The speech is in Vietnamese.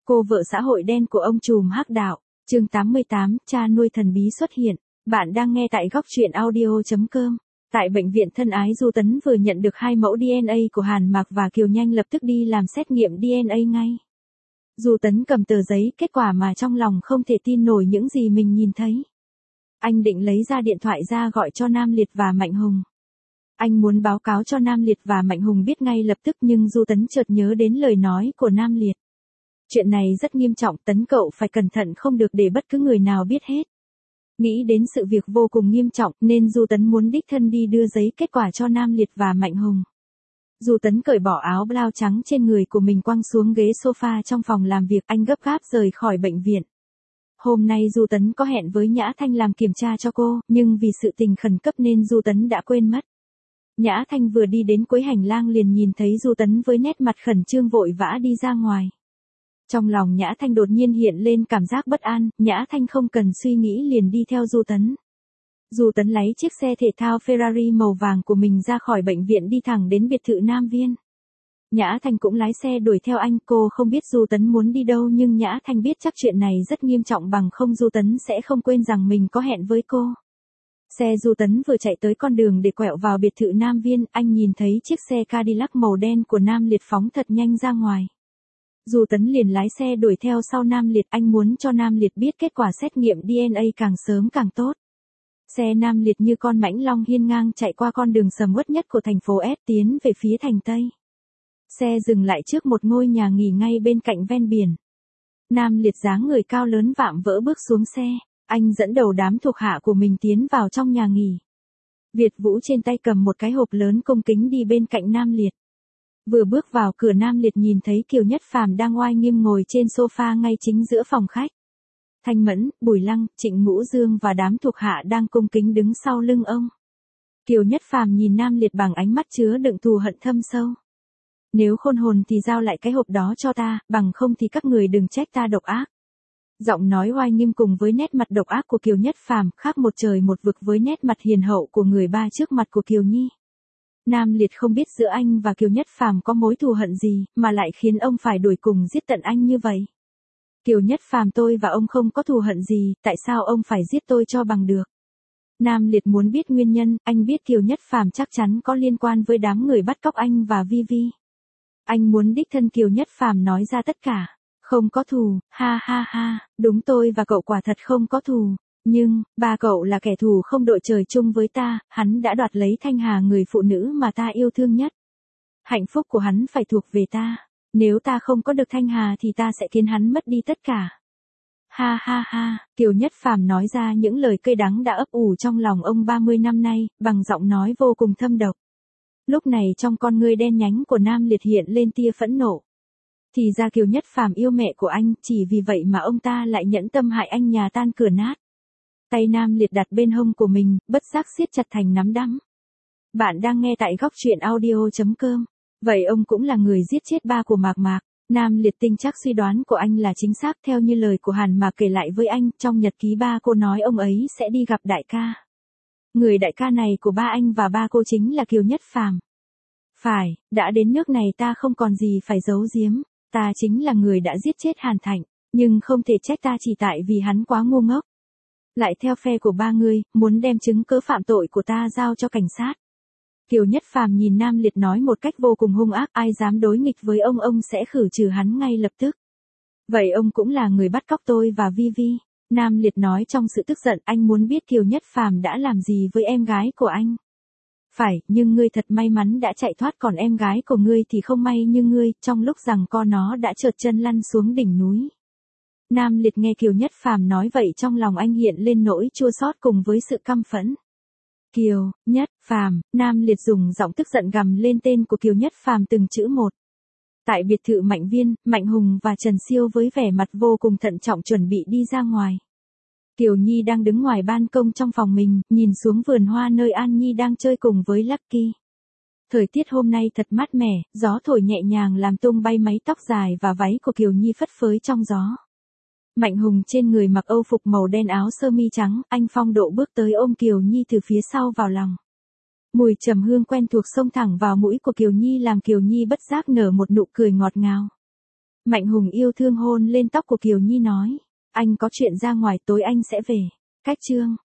Cô vợ xã hội đen của ông trùm hắc đạo, chương 88, cha nuôi thần bí xuất hiện. Bạn đang nghe tại góc truyện audio.com. Tại bệnh viện thân ái, Du Tấn vừa nhận được 2 mẫu DNA của Hàn Mạc và Kiều nhanh lập tức đi làm xét nghiệm DNA ngay. Du Tấn cầm tờ giấy kết quả mà trong lòng không thể tin nổi những gì mình nhìn thấy. Anh định lấy ra điện thoại ra gọi cho Nam Liệt và Mạnh Hùng. Anh muốn báo cáo cho Nam Liệt và Mạnh Hùng biết ngay lập tức, nhưng Du Tấn chợt nhớ đến lời nói của Nam Liệt. Chuyện này rất nghiêm trọng, Tấn cậu phải cẩn thận, không được để bất cứ người nào biết hết. Nghĩ đến sự việc vô cùng nghiêm trọng nên Du Tấn muốn đích thân đi đưa giấy kết quả cho Nam Liệt và Mạnh Hùng. Du Tấn cởi bỏ áo blau trắng trên người của mình, quăng xuống ghế sofa trong phòng làm việc, anh gấp gáp rời khỏi bệnh viện. Hôm nay Du Tấn có hẹn với Nhã Thanh làm kiểm tra cho cô, nhưng vì sự tình khẩn cấp nên Du Tấn đã quên mất. Nhã Thanh vừa đi đến cuối hành lang liền nhìn thấy Du Tấn với nét mặt khẩn trương vội vã đi ra ngoài. Trong lòng Nhã Thanh đột nhiên hiện lên cảm giác bất an, Nhã Thanh không cần suy nghĩ liền đi theo Du Tấn. Du Tấn lấy chiếc xe thể thao Ferrari màu vàng của mình ra khỏi bệnh viện, đi thẳng đến biệt thự Nam Viên. Nhã Thanh cũng lái xe đuổi theo anh, cô không biết Du Tấn muốn đi đâu nhưng Nhã Thanh biết chắc chuyện này rất nghiêm trọng, bằng không Du Tấn sẽ không quên rằng mình có hẹn với cô. Xe Du Tấn vừa chạy tới con đường để quẹo vào biệt thự Nam Viên, anh nhìn thấy chiếc xe Cadillac màu đen của Nam Liệt phóng thật nhanh ra ngoài. Du Tấn liền lái xe đuổi theo sau Nam Liệt, anh muốn cho Nam Liệt biết kết quả xét nghiệm DNA càng sớm càng tốt. Xe Nam Liệt như con mãnh long hiên ngang chạy qua con đường sầm uất nhất của thành phố S tiến về phía thành Tây. Xe dừng lại trước một ngôi nhà nghỉ ngay bên cạnh ven biển. Nam Liệt dáng người cao lớn vạm vỡ bước xuống xe, anh dẫn đầu đám thuộc hạ của mình tiến vào trong nhà nghỉ. Việt Vũ trên tay cầm một cái hộp lớn cung kính đi bên cạnh Nam Liệt. Vừa bước vào cửa, Nam Liệt nhìn thấy Kiều Nhất Phàm đang oai nghiêm ngồi trên sofa ngay chính giữa phòng khách. Thanh Mẫn, Bùi Lăng, Trịnh Ngũ Dương và đám thuộc hạ đang cung kính đứng sau lưng ông. Kiều Nhất Phàm nhìn Nam Liệt bằng ánh mắt chứa đựng thù hận thâm sâu. Nếu khôn hồn thì giao lại cái hộp đó cho ta, bằng không thì các người đừng trách ta độc ác. Giọng nói oai nghiêm cùng với nét mặt độc ác của Kiều Nhất Phàm khác một trời một vực với nét mặt hiền hậu của người ba trước mặt của Kiều Nhi. Nam Liệt không biết giữa anh và Kiều Nhất Phàm có mối thù hận gì, mà lại khiến ông phải đuổi cùng giết tận anh như vậy. Kiều Nhất Phàm, tôi và ông không có thù hận gì, tại sao ông phải giết tôi cho bằng được? Nam Liệt muốn biết nguyên nhân, anh biết Kiều Nhất Phàm chắc chắn có liên quan với đám người bắt cóc anh và Vi Vi. Anh muốn đích thân Kiều Nhất Phàm nói ra tất cả. Không có thù, ha ha ha, đúng, tôi và cậu quả thật không có thù. Nhưng, ba cậu là kẻ thù không đội trời chung với ta, hắn đã đoạt lấy Thanh Hà, người phụ nữ mà ta yêu thương nhất. Hạnh phúc của hắn phải thuộc về ta. Nếu ta không có được Thanh Hà thì ta sẽ khiến hắn mất đi tất cả. Ha ha ha, Kiều Nhất Phàm nói ra những lời cay đắng đã ấp ủ trong lòng ông 30 năm nay, bằng giọng nói vô cùng thâm độc. Lúc này trong con ngươi đen nhánh của Nam Liệt hiện lên tia phẫn nộ. Thì ra Kiều Nhất Phàm yêu mẹ của anh, chỉ vì vậy mà ông ta lại nhẫn tâm hại anh nhà tan cửa nát. Tay Nam Liệt đặt bên hông của mình, bất giác siết chặt thành nắm đấm. Bạn đang nghe tại góc truyện audio.com. Vậy ông cũng là người giết chết ba của Mạc Mạc. Nam Liệt tin chắc suy đoán của anh là chính xác, theo như lời của Hàn Mạc kể lại với anh, trong nhật ký ba cô nói ông ấy sẽ đi gặp đại ca. Người đại ca này của ba anh và ba cô chính là Kiều Nhất Phàm. Phải, đã đến nước này ta không còn gì phải giấu giếm, ta chính là người đã giết chết Hàn Thạnh, nhưng không thể trách ta chỉ tại vì hắn quá ngu ngốc. Lại theo phe của ba người, muốn đem chứng cứ phạm tội của ta giao cho cảnh sát. Kiều Nhất Phàm nhìn Nam Liệt nói một cách vô cùng hung ác, ai dám đối nghịch với ông sẽ khử trừ hắn ngay lập tức. Vậy ông cũng là người bắt cóc tôi và Vi Vi. Nam Liệt nói trong sự tức giận, anh muốn biết Kiều Nhất Phàm đã làm gì với em gái của anh. Phải, nhưng ngươi thật may mắn đã chạy thoát, còn em gái của ngươi thì không may như ngươi, trong lúc giằng co nó đã trượt chân lăn xuống đỉnh núi. Nam Liệt nghe Kiều Nhất Phàm nói vậy trong lòng anh hiện lên nỗi chua xót cùng với sự căm phẫn. Kiều Nhất Phàm, Nam Liệt dùng giọng tức giận gầm lên tên của Kiều Nhất Phàm từng chữ một. Tại biệt thự Mạnh Viên, Mạnh Hùng và Trần Siêu với vẻ mặt vô cùng thận trọng chuẩn bị đi ra ngoài. Kiều Nhi đang đứng ngoài ban công trong phòng mình, nhìn xuống vườn hoa nơi An Nhi đang chơi cùng với Lucky. Thời tiết hôm nay thật mát mẻ, gió thổi nhẹ nhàng làm tung bay mái tóc dài và váy của Kiều Nhi phất phới trong gió. Mạnh Hùng trên người mặc âu phục màu đen áo sơ mi trắng, anh phong độ bước tới ôm Kiều Nhi từ phía sau vào lòng. Mùi trầm hương quen thuộc xông thẳng vào mũi của Kiều Nhi làm Kiều Nhi bất giác nở một nụ cười ngọt ngào. Mạnh Hùng yêu thương hôn lên tóc của Kiều Nhi nói. Anh có chuyện ra ngoài tối anh sẽ về. Cách chương.